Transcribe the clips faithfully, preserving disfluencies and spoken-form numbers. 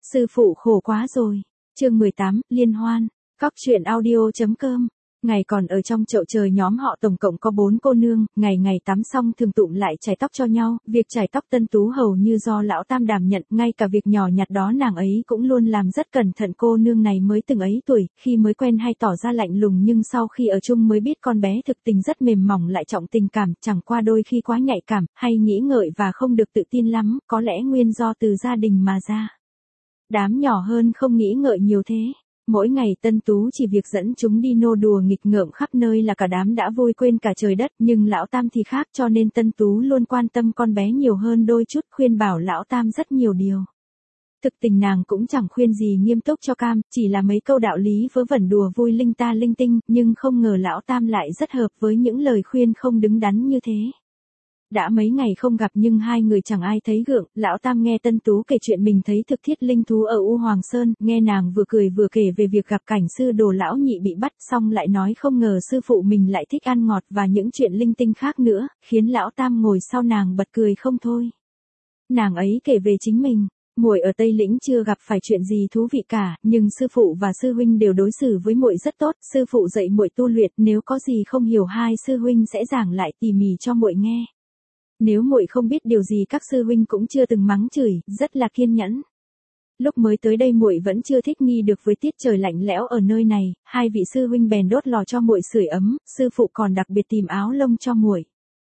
Sư phụ khổ quá rồi. Chương mười tám, liên hoan. Cóc truyện audio chấm com. Ngày còn ở trong chậu trời nhóm họ tổng cộng có bốn cô nương, ngày ngày tắm xong thường tụm lại chải tóc cho nhau, việc chải tóc Tân Tú hầu như do lão tam đảm nhận, ngay cả việc nhỏ nhặt đó nàng ấy cũng luôn làm rất cẩn thận. Cô nương này mới từng ấy tuổi, khi mới quen hay tỏ ra lạnh lùng nhưng sau khi ở chung mới biết con bé thực tình rất mềm mỏng lại trọng tình cảm, chẳng qua đôi khi quá nhạy cảm, hay nghĩ ngợi và không được tự tin lắm, có lẽ nguyên do từ gia đình mà ra. Đám nhỏ hơn không nghĩ ngợi nhiều thế. Mỗi ngày Tân Tú chỉ việc dẫn chúng đi nô đùa nghịch ngợm khắp nơi là cả đám đã vui quên cả trời đất, nhưng lão tam thì khác, cho nên Tân Tú luôn quan tâm con bé nhiều hơn đôi chút, khuyên bảo lão tam rất nhiều điều. Thực tình nàng cũng chẳng khuyên gì nghiêm túc cho cam, chỉ là mấy câu đạo lý vớ vẩn đùa vui linh ta linh tinh, nhưng không ngờ lão tam lại rất hợp với những lời khuyên không đứng đắn như thế. Đã mấy ngày không gặp nhưng hai người chẳng ai thấy gượng, lão tam nghe Tân Tú kể chuyện mình thấy thực thiết linh thú ở U Hoàng Sơn, nghe nàng vừa cười vừa kể về việc gặp cảnh sư đồ lão nhị bị bắt, xong lại nói không ngờ sư phụ mình lại thích ăn ngọt và những chuyện linh tinh khác nữa, khiến lão tam ngồi sau nàng bật cười không thôi. Nàng ấy kể về chính mình. Muội ở Tây Lĩnh chưa gặp phải chuyện gì thú vị cả, nhưng sư phụ và sư huynh đều đối xử với muội rất tốt, sư phụ dạy muội tu luyện, nếu có gì không hiểu hai sư huynh sẽ giảng lại tỉ mỉ cho muội nghe. Nếu muội không biết điều gì các sư huynh cũng chưa từng mắng chửi, rất là kiên nhẫn. Lúc mới tới đây muội vẫn chưa thích nghi được với tiết trời lạnh lẽo ở nơi này, hai vị sư huynh bèn đốt lò cho muội sưởi ấm, sư phụ còn đặc biệt tìm áo lông cho muội.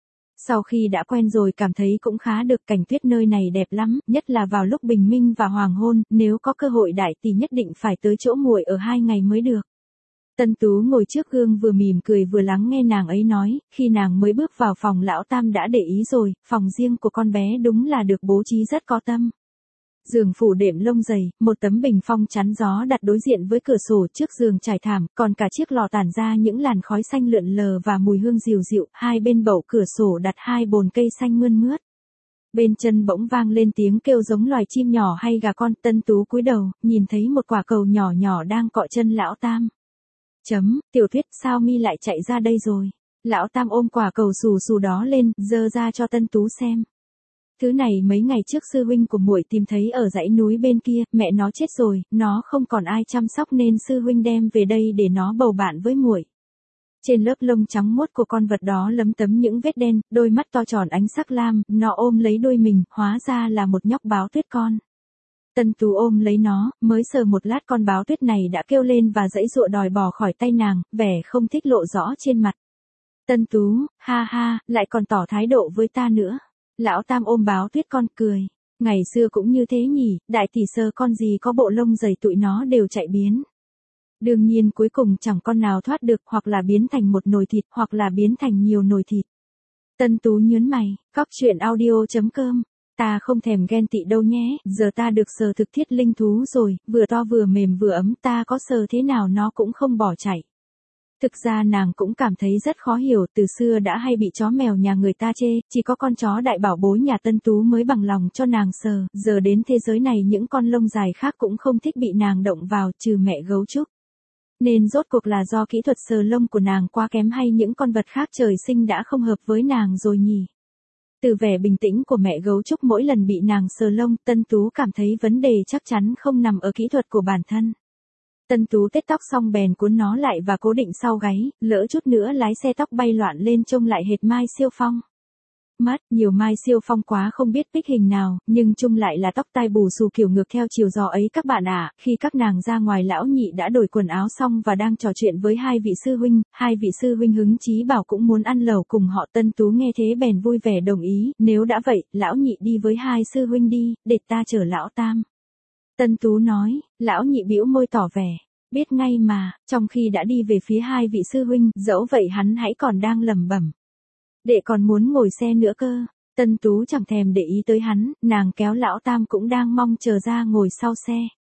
Sau khi đã quen rồi cảm thấy cũng khá được, cảnh tuyết nơi này đẹp lắm, nhất là vào lúc bình minh và hoàng hôn, nếu có cơ hội đại thì nhất định phải tới chỗ muội ở hai ngày mới được. Tân Tú ngồi trước gương vừa mỉm cười vừa lắng nghe nàng ấy nói, khi nàng mới bước vào phòng lão tam đã để ý rồi, phòng riêng của con bé đúng là được bố trí rất có tâm. Giường phủ đệm lông dày, một tấm bình phong chắn gió đặt đối diện với cửa sổ, trước giường trải thảm, còn cả chiếc lò tản ra những làn khói xanh lượn lờ và mùi hương dịu dịu, hai bên bậu cửa sổ đặt hai bồn cây xanh mươn mướt. Bên chân bỗng vang lên tiếng kêu giống loài chim nhỏ hay gà con, Tân Tú cúi đầu, nhìn thấy một quả cầu nhỏ nhỏ đang cọ chân lão tam. Chấm, Tiểu Tuyết, sao mi lại chạy ra đây rồi? Lão tam ôm quả cầu xù xù đó lên, giơ ra cho Tân Tú xem. Thứ này mấy ngày trước sư huynh của muội tìm thấy ở dãy núi bên kia, mẹ nó chết rồi, nó không còn ai chăm sóc nên sư huynh đem về đây để nó bầu bạn với muội. Trên lớp lông trắng muốt của con vật đó lấm tấm những vết đen, đôi mắt to tròn ánh sắc lam, nó ôm lấy đuôi mình, hóa ra là một nhóc báo tuyết con. Tân Tú ôm lấy nó, mới sờ một lát con báo tuyết này đã kêu lên và giãy giụa đòi bỏ khỏi tay nàng, vẻ không thích lộ rõ trên mặt. Tân Tú, ha ha, lại còn tỏ thái độ với ta nữa. Lão tam ôm báo tuyết con cười. Ngày xưa cũng như thế nhỉ, đại tỷ sơ con gì có bộ lông dày tụi nó đều chạy biến. Đương nhiên cuối cùng chẳng con nào thoát được, hoặc là biến thành một nồi thịt, hoặc là biến thành nhiều nồi thịt. Tân Tú nhớn mày, cóc truyện audio chấm com. Ta không thèm ghen tị đâu nhé, giờ ta được sờ thực thiết linh thú rồi, vừa to vừa mềm vừa ấm, ta có sờ thế nào nó cũng không bỏ chạy. Thực ra nàng cũng cảm thấy rất khó hiểu, từ xưa đã hay bị chó mèo nhà người ta chê, chỉ có con chó đại bảo bối nhà Tân Tú mới bằng lòng cho nàng sờ, giờ đến thế giới này những con lông dài khác cũng không thích bị nàng động vào, trừ mẹ gấu trúc. Nên rốt cuộc là do kỹ thuật sờ lông của nàng quá kém hay những con vật khác trời sinh đã không hợp với nàng rồi nhỉ? Từ vẻ bình tĩnh của mẹ gấu trúc mỗi lần bị nàng sờ lông, Tân Tú cảm thấy vấn đề chắc chắn không nằm ở kỹ thuật của bản thân. Tân Tú tết tóc xong bèn cuốn nó lại và cố định sau gáy, lỡ chút nữa lái xe tóc bay loạn lên trông lại hệt Mai Siêu Phong. Mất nhiều Mai Siêu Phong quá không biết pick hình nào, nhưng chung lại là tóc tai bù xù kiểu ngược theo chiều gió ấy các bạn ạ. À, khi các nàng ra ngoài lão nhị đã đổi quần áo xong và đang trò chuyện với hai vị sư huynh, hai vị sư huynh hứng chí bảo cũng muốn ăn lẩu cùng họ. Tân Tú nghe thế bèn vui vẻ đồng ý, nếu đã vậy, lão nhị đi với hai sư huynh đi, để ta chở lão tam. Tân Tú nói, lão nhị bĩu môi tỏ vẻ, biết ngay mà, trong khi đã đi về phía hai vị sư huynh, dẫu vậy hắn hãy còn đang lẩm bẩm. Đệ còn muốn ngồi xe nữa cơ. Tân Tú chẳng thèm để ý tới hắn, nàng kéo lão tam cũng đang mong chờ ra ngồi sau xe.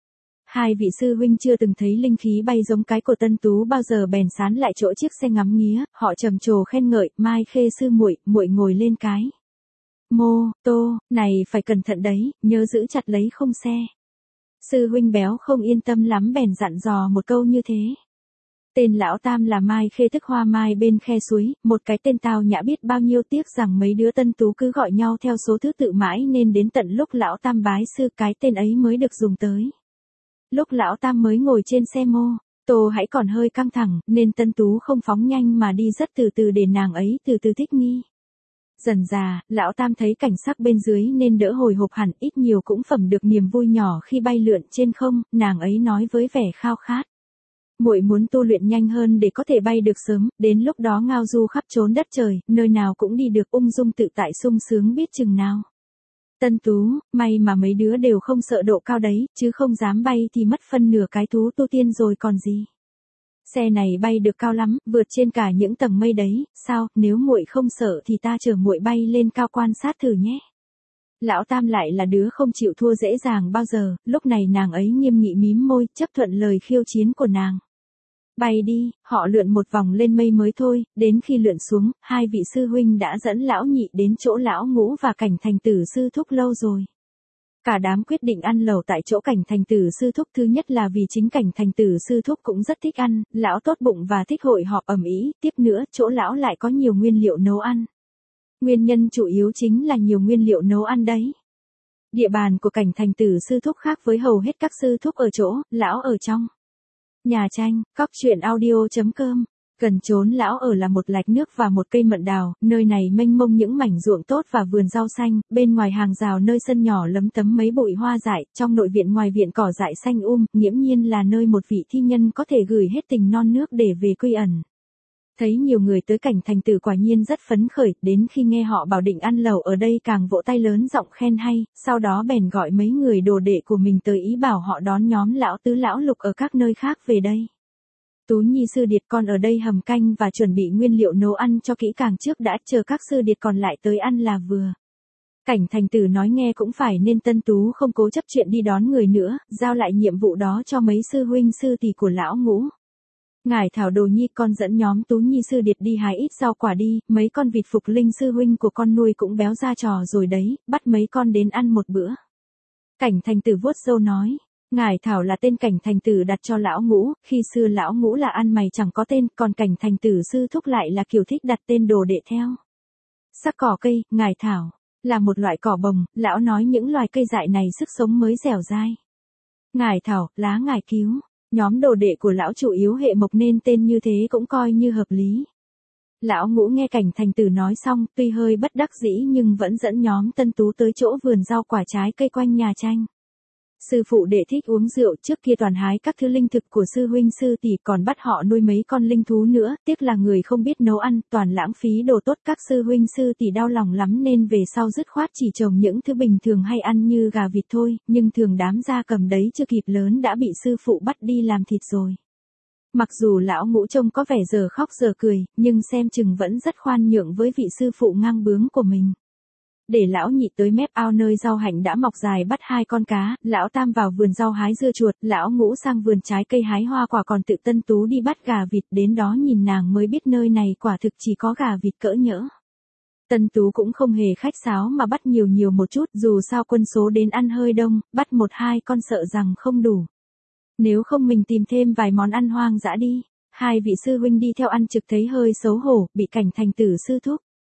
Hai vị sư huynh chưa từng thấy linh khí bay giống cái của Tân Tú bao giờ bèn sán lại chỗ chiếc xe ngắm nghía, họ trầm trồ khen ngợi, Mai Khê sư muội, muội ngồi lên cái. Mô, tô, này phải cẩn thận đấy, nhớ giữ chặt lấy không xe. Sư huynh béo không yên tâm lắm bèn dặn dò một câu như thế. Tên lão tam là Mai Khê tức Hoa Mai bên khe suối, một cái tên tao nhã biết bao nhiêu, tiếc rằng mấy đứa tân tú cứ gọi nhau theo số thứ tự mãi nên đến tận lúc lão tam bái sư cái tên ấy mới được dùng tới. Lúc lão tam mới ngồi trên xe mô tô hãy còn hơi căng thẳng nên tân tú không phóng nhanh mà đi rất từ từ để nàng ấy từ từ thích nghi. Dần dà, lão tam thấy cảnh sắc bên dưới nên đỡ hồi hộp hẳn, ít nhiều cũng phẩm được niềm vui nhỏ khi bay lượn trên không, nàng ấy nói với vẻ khao khát. Muội muốn tu luyện nhanh hơn để có thể bay được sớm, đến lúc đó ngao du khắp chốn đất trời, nơi nào cũng đi được ung dung tự tại sung sướng biết chừng nào. Tân tú, may mà mấy đứa đều không sợ độ cao đấy, chứ không dám bay thì mất phân nửa cái thú tu tiên rồi còn gì. Xe này bay được cao lắm, vượt trên cả những tầng mây đấy, sao, nếu muội không sợ thì ta chở muội bay lên cao quan sát thử nhé. Lão tam lại là đứa không chịu thua dễ dàng bao giờ, lúc này nàng ấy nghiêm nghị mím môi, chấp thuận lời khiêu chiến của nàng. Bay đi, họ lượn một vòng lên mây mới thôi, đến khi lượn xuống, hai vị sư huynh đã dẫn lão nhị đến chỗ lão ngũ và Cảnh Thành Tử sư thúc lâu rồi. Cả đám quyết định ăn lẩu tại chỗ Cảnh Thành Tử sư thúc, thứ nhất là vì chính Cảnh Thành Tử sư thúc cũng rất thích ăn, lão tốt bụng và thích hội họp ầm ĩ, tiếp nữa chỗ lão lại có nhiều nguyên liệu nấu ăn. Nguyên nhân chủ yếu chính là nhiều nguyên liệu nấu ăn đấy. Địa bàn của Cảnh Thành Tử sư thúc khác với hầu hết các sư thúc ở chỗ, lão ở trong nhà tranh, cóc truyện audio chấm com. Gần chốn lão ở là một lạch nước và một cây mận đào, nơi này mênh mông những mảnh ruộng tốt và vườn rau xanh, bên ngoài hàng rào nơi sân nhỏ lấm tấm mấy bụi hoa dại, trong nội viện ngoài viện cỏ dại xanh um, nghiễm nhiên là nơi một vị thi nhân có thể gửi hết tình non nước để về quy ẩn. Thấy nhiều người tới Cảnh Thành Tử quả nhiên rất phấn khởi, đến khi nghe họ bảo định ăn lẩu ở đây càng vỗ tay lớn giọng khen hay, sau đó bèn gọi mấy người đồ đệ của mình tới ý bảo họ đón nhóm lão tứ lão lục ở các nơi khác về đây. Tú Nhi sư điệt con ở đây hầm canh và chuẩn bị nguyên liệu nấu ăn cho kỹ càng trước đã, chờ các sư điệt còn lại tới ăn là vừa. Cảnh Thành Tử nói nghe cũng phải nên tân tú không cố chấp chuyện đi đón người nữa, giao lại nhiệm vụ đó cho mấy sư huynh sư tỷ của lão ngũ. Ngải Thảo Đồ Nhi, con dẫn nhóm Tú Nhi sư điệt đi hái ít rau quả đi, mấy con vịt Phục Linh sư huynh của con nuôi cũng béo ra trò rồi đấy, bắt mấy con đến ăn một bữa. Cảnh Thành Tử vuốt râu nói. Ngải Thảo là tên Cảnh Thành Tử đặt cho lão ngũ, khi xưa lão ngũ là ăn mày chẳng có tên, còn Cảnh Thành Tử sư thúc lại là kiểu thích đặt tên đồ đệ theo. Sắc cỏ cây, Ngải Thảo, là một loại cỏ bồng, lão nói những loài cây dại này sức sống mới dẻo dai. Ngải Thảo, lá ngải cứu, nhóm đồ đệ của lão chủ yếu hệ mộc nên tên như thế cũng coi như hợp lý. Lão ngũ nghe Cảnh Thành Tử nói xong, tuy hơi bất đắc dĩ nhưng vẫn dẫn nhóm tân tú tới chỗ vườn rau quả trái cây quanh nhà tranh. Sư phụ đệ thích uống rượu, trước kia toàn hái các thứ linh thực của sư huynh sư tỷ, còn bắt họ nuôi mấy con linh thú nữa, tiếc là người không biết nấu ăn, toàn lãng phí đồ tốt, các sư huynh sư tỷ đau lòng lắm nên về sau dứt khoát chỉ trồng những thứ bình thường hay ăn như gà vịt thôi, nhưng thường đám gia cầm đấy chưa kịp lớn đã bị sư phụ bắt đi làm thịt rồi. Mặc dù lão ngũ trông có vẻ giờ khóc giờ cười, nhưng xem chừng vẫn rất khoan nhượng với vị sư phụ ngang bướng của mình. Để lão nhị tới mép ao nơi rau hạnh đã mọc dài bắt hai con cá, lão tam vào vườn rau hái dưa chuột, lão ngũ sang vườn trái cây hái hoa quả, còn tự tân tú đi bắt gà vịt, đến đó nhìn nàng mới biết nơi này quả thực chỉ có gà vịt cỡ nhỡ. Tân tú cũng không hề khách sáo mà bắt nhiều nhiều một chút, dù sao quân số đến ăn hơi đông, bắt một hai con sợ rằng không đủ. Nếu không mình tìm thêm vài món ăn hoang dã đi. Hai vị sư huynh đi theo ăn trực thấy hơi xấu hổ, bị Cảnh Thành Tử sư thúc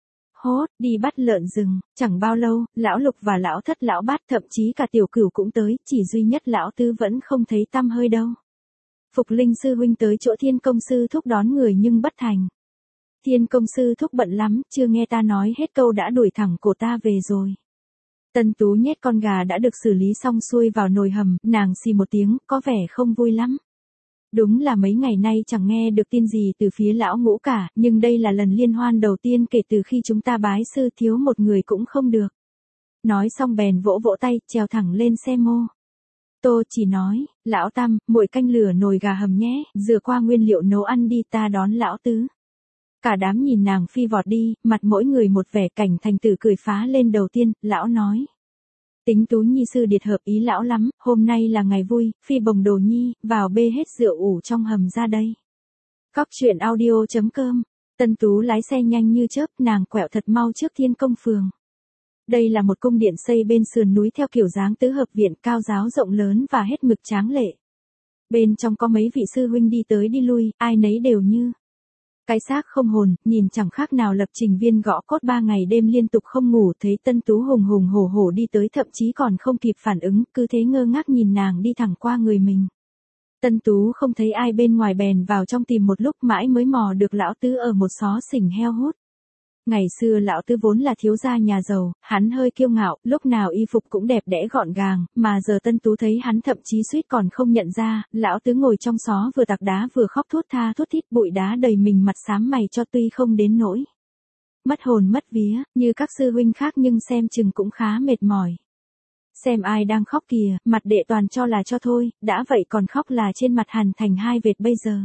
hốt đi bắt lợn rừng, chẳng bao lâu, lão lục và lão thất lão bát thậm chí cả tiểu cửu cũng tới, chỉ duy nhất lão tứ vẫn không thấy tăm hơi đâu. Phục Linh sư huynh tới chỗ Thiên Công sư thúc đón người nhưng bất thành. Thiên Công sư thúc bận lắm, chưa nghe ta nói hết câu đã đuổi thẳng cổ ta về rồi. Tân tú nhét con gà đã được xử lý xong xuôi vào nồi hầm, nàng xì một tiếng, có vẻ không vui lắm. Đúng là mấy ngày nay chẳng nghe được tin gì từ phía lão ngũ cả, nhưng đây là lần liên hoan đầu tiên kể từ khi chúng ta bái sư, thiếu một người cũng không được. Nói xong bèn vỗ vỗ tay, trèo thẳng lên xe mô tô, chỉ nói, lão tam, muội canh lửa nồi gà hầm nhé, rửa qua nguyên liệu nấu ăn đi, ta đón lão tứ. Cả đám nhìn nàng phi vọt đi, mặt mỗi người một vẻ. Cảnh Thành Tử cười phá lên đầu tiên, lão nói. Tính Tú Nhi sư điệt hợp ý lão lắm, hôm nay là ngày vui, phi bồng Đồ Nhi, vào bê hết rượu ủ trong hầm ra đây. Cóc truyện audio chấm com. Tân tú lái xe nhanh như chớp, nàng quẹo thật mau trước Thiên Công phường. Đây là một cung điện xây bên sườn núi theo kiểu dáng tứ hợp viện, cao ráo rộng lớn và hết mực tráng lệ. Bên trong có mấy vị sư huynh đi tới đi lui, ai nấy đều như cái xác không hồn, nhìn chẳng khác nào lập trình viên gõ code ba ngày đêm liên tục không ngủ, thấy Tân Tú hùng hùng hổ hổ đi tới thậm chí còn không kịp phản ứng, cứ thế ngơ ngác nhìn nàng đi thẳng qua người mình. Tân Tú không thấy ai bên ngoài bèn vào trong tìm một lúc mãi mới mò được lão tứ ở một xó xỉnh heo hút. Ngày xưa lão tứ vốn là thiếu gia nhà giàu, hắn hơi kiêu ngạo, lúc nào y phục cũng đẹp đẽ gọn gàng, mà giờ Tân Tú thấy hắn thậm chí suýt còn không nhận ra, lão tứ ngồi trong xó vừa tạc đá vừa khóc thút tha thút thít, bụi đá đầy mình, mặt xám mày cho, tuy không đến nỗi mất hồn mất vía, như các sư huynh khác nhưng xem chừng cũng khá mệt mỏi. Xem ai đang khóc kìa, mặt đệ toàn cho là cho thôi, đã vậy còn khóc là trên mặt hằn thành hai vệt bây giờ.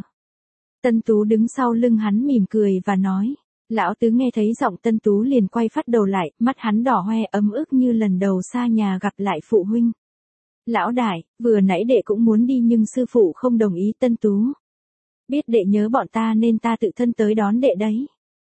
Tân Tú đứng sau lưng hắn mỉm cười và nói. Lão tứ nghe thấy giọng Tân Tú liền quay phát đầu lại, mắt hắn đỏ hoe ấm ức như lần đầu xa nhà gặp lại phụ huynh. Lão đại, vừa nãy đệ cũng muốn đi nhưng sư phụ không đồng ý. Tân Tú. Biết đệ nhớ bọn ta nên ta tự thân tới đón đệ đấy.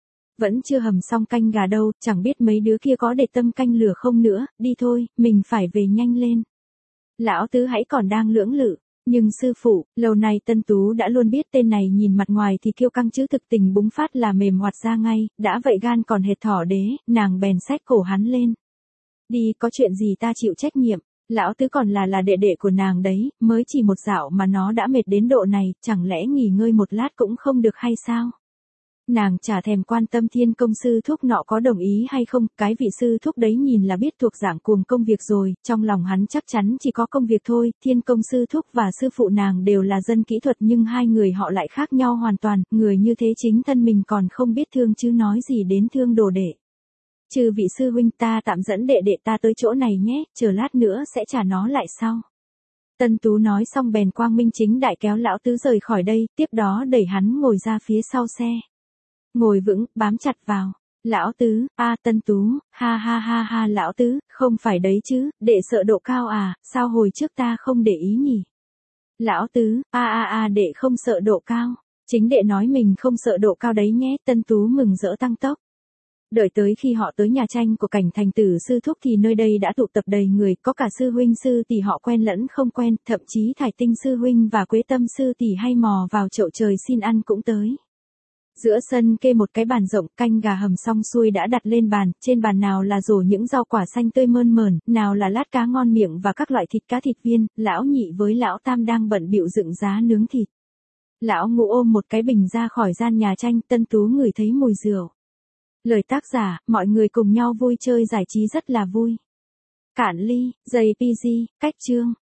Vẫn chưa hầm xong canh gà đâu, chẳng biết mấy đứa kia có để tâm canh lửa không nữa, đi thôi, mình phải về nhanh lên. Lão tứ hãy còn đang lưỡng lự. Nhưng sư phụ, lâu nay Tân Tú đã luôn biết tên này nhìn mặt ngoài thì kiêu căng chứ thực tình búng phát là mềm hoạt ra ngay, đã vậy gan còn hệt thỏ đế, nàng bèn xách cổ hắn lên. Đi, có chuyện gì ta chịu trách nhiệm, lão tứ còn là là đệ đệ của nàng đấy, mới chỉ một dạo mà nó đã mệt đến độ này, chẳng lẽ nghỉ ngơi một lát cũng không được hay sao? Nàng chả thèm quan tâm Thiên Công sư thúc nọ có đồng ý hay không, cái vị sư thúc đấy nhìn là biết thuộc dạng cuồng công việc rồi, trong lòng hắn chắc chắn chỉ có công việc thôi. Thiên Công sư thúc và sư phụ nàng đều là dân kỹ thuật nhưng hai người họ lại khác nhau hoàn toàn, người như thế chính thân mình còn không biết thương chứ nói gì đến thương đồ đệ. Trừ vị sư huynh, ta tạm dẫn đệ đệ ta tới chỗ này nhé, chờ lát nữa sẽ trả nó lại sau. Tân Tú nói xong bèn quang minh chính đại kéo lão tứ rời khỏi đây, tiếp đó đẩy hắn ngồi ra phía sau xe. Ngồi vững, bám chặt vào. Lão tứ, a Tân Tú, ha ha ha ha lão tứ, không phải đấy chứ, đệ sợ độ cao à, sao hồi trước ta không để ý nhỉ? Lão tứ, a a a đệ không sợ độ cao, chính đệ nói mình không sợ độ cao đấy nhé. Tân Tú mừng rỡ tăng tốc. Đợi tới khi họ tới nhà tranh của Cảnh Thành Tử sư thúc thì nơi đây đã tụ tập đầy người, có cả sư huynh sư tỷ họ quen lẫn không quen, thậm chí Thải Tinh sư huynh và Quế Tâm sư tỷ hay mò vào chậu trời xin ăn cũng tới. Giữa sân kê một cái bàn rộng, canh gà hầm xong xuôi đã đặt lên bàn, trên bàn nào là rổ những rau quả xanh tươi mơn mởn, nào là lát cá ngon miệng và các loại thịt cá thịt viên, lão nhị với lão tam đang bận bịu dựng giá nướng thịt. Lão ngũ ôm một cái bình ra khỏi gian nhà tranh, Tân Tú ngửi thấy mùi rượu. Lời tác giả, mọi người cùng nhau vui chơi giải trí rất là vui. Cạn ly, giây pê giê, cách chương.